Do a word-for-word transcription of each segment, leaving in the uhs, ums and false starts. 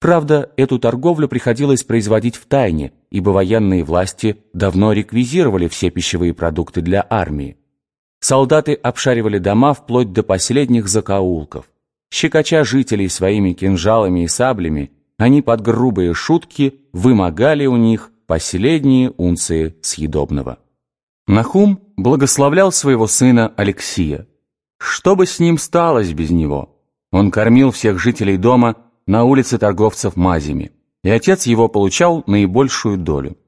Правда, эту торговлю приходилось производить в тайне, ибо военные власти давно реквизировали все пищевые продукты для армии. Солдаты обшаривали дома вплоть до последних закоулков. Щекоча жителей своими кинжалами и саблями, они под грубые шутки вымогали у них последние унции съедобного. Нахум благословлял своего сына Алексия. Что бы с ним сталось без него? Он кормил всех жителей дома на улице торговцев мазями, и отец его получал наибольшую долю.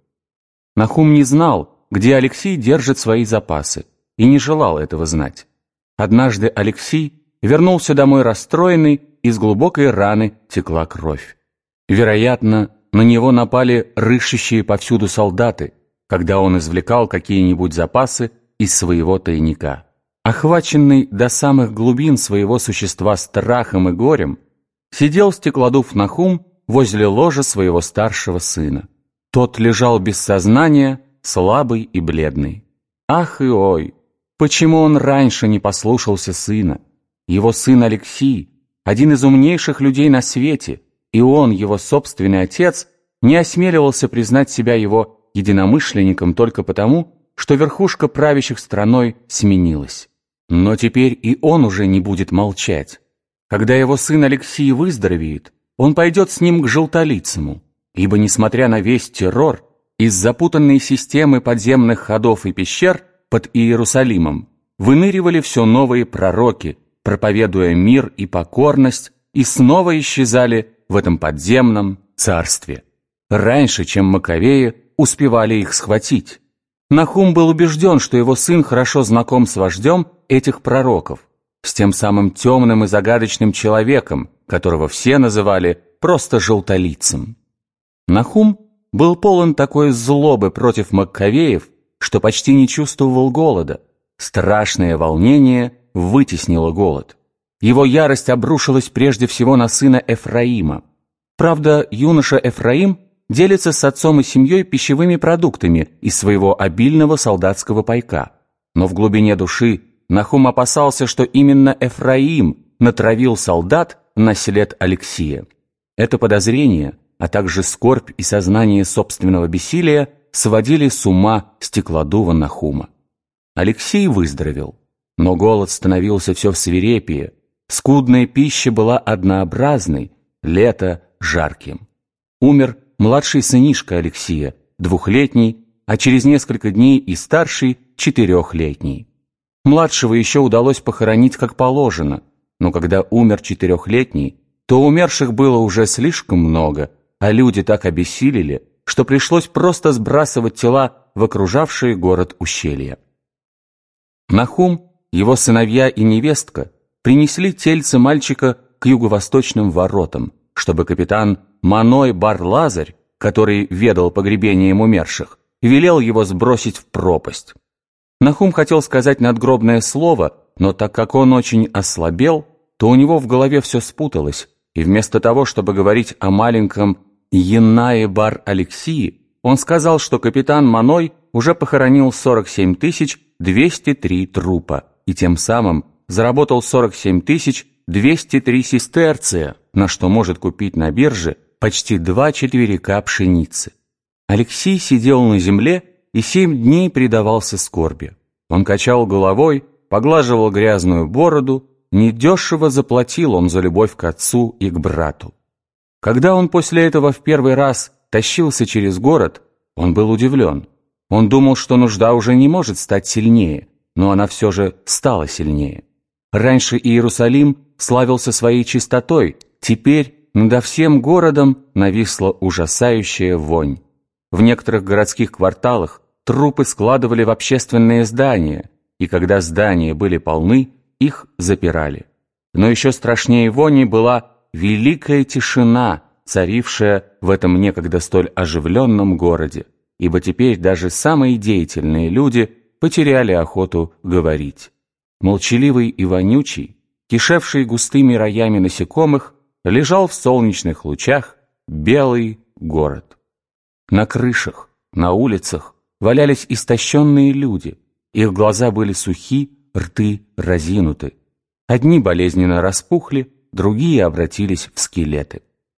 Нахум не знал, где Алексей держит свои запасы, и не желал этого знать. Однажды Алексей вернулся домой расстроенный, из глубокой раны текла кровь. Вероятно, на него напали рыщущие повсюду солдаты, когда он извлекал какие-нибудь запасы из своего тайника. Охваченный до самых глубин своего существа страхом и горем, сидел стеклодув Нахум возле ложа своего старшего сына. Тот лежал без сознания, слабый и бледный. Ах и ой! Почему он раньше не послушался сына? Его сын Алексий, один из умнейших людей на свете, и он, его собственный отец, не осмеливался признать себя его единомышленником только потому, что верхушка правящих страной сменилась. Но теперь и он уже не будет молчать. Когда его сын Алексий выздоровеет, он пойдет с ним к Желтолицему, ибо, несмотря на весь террор, из запутанной системы подземных ходов и пещер под Иерусалимом выныривали все новые пророки, проповедуя мир и покорность, и снова исчезали в этом подземном царстве, раньше, чем Маковеи успевали их схватить. Нахум был убежден, что его сын хорошо знаком с вождем этих пророков, с тем самым темным и загадочным человеком, которого все называли просто Желтолицем. Нахум был полон такой злобы против Маккавеев, что почти не чувствовал голода. Страшное волнение вытеснило голод. Его ярость обрушилась прежде всего на сына Эфраима. Правда, юноша Эфраим делится с отцом и семьей пищевыми продуктами из своего обильного солдатского пайка. Но в глубине души Нахум опасался, что именно Эфраим натравил солдат на след Алексия. Это подозрение, а также скорбь и сознание собственного бессилия сводили с ума стеклодува Нахума. Алексей выздоровел, но голод становился все свирепее, скудная пища была однообразной, лето жарким. Умер младший сынишка Алексия, двухлетний, а через несколько дней и старший, четырехлетний. Младшего еще удалось похоронить как положено, но когда умер четырехлетний, то умерших было уже слишком много, а люди так обессилели, что пришлось просто сбрасывать тела в окружавшие город ущелья. Нахум, его сыновья и невестка принесли тельце мальчика к юго-восточным воротам, чтобы капитан Маной бар-Лазарь, который ведал погребением умерших, велел его сбросить в пропасть. Нахум хотел сказать надгробное слово, но так как он очень ослабел, то у него в голове все спуталось, и вместо того, чтобы говорить о маленьком Янае бар-Алексии, он сказал, что капитан Маной уже похоронил сорок семь тысяч двести три трупа и тем самым заработал сорок семь тысяч двести три сестерция, на что может купить на бирже почти два четверика пшеницы. Алексей сидел на земле и семь дней предавался скорби. Он качал головой, поглаживал грязную бороду, недешево заплатил он за любовь к отцу и к брату. Когда он после этого в первый раз тащился через город, он был удивлен. Он думал, что нужда уже не может стать сильнее, но она все же стала сильнее. Раньше Иерусалим славился своей чистотой, теперь над всем городом нависла ужасающая вонь. В некоторых городских кварталах трупы складывали в общественные здания, и когда здания были полны, их запирали. Но еще страшнее вони была великая тишина, царившая в этом некогда столь оживленном городе, ибо теперь даже самые деятельные люди потеряли охоту говорить. Молчаливый и вонючий, кишевший густыми роями насекомых, лежал в солнечных лучах белый город. На крышах, на улицах валялись истощенные люди, их глаза были сухи, рты разинуты. Одни болезненно распухли, другие обратились в скелеты.